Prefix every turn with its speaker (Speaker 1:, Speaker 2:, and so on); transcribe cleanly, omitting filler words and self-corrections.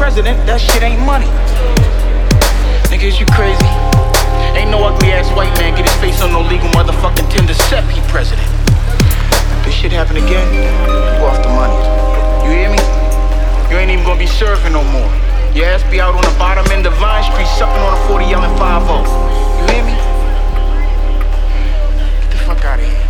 Speaker 1: president, that shit ain't money. Nigga, is you crazy? Ain't no ugly ass white man get his face on no legal motherfucking Tinder step, he president. If this shit happen again, you off the money. You hear me? You ain't even gonna be serving no more. Your ass be out on the bottom end of Vine Street sucking on a 40 yelling 5-0. You hear me? Get the fuck out of here.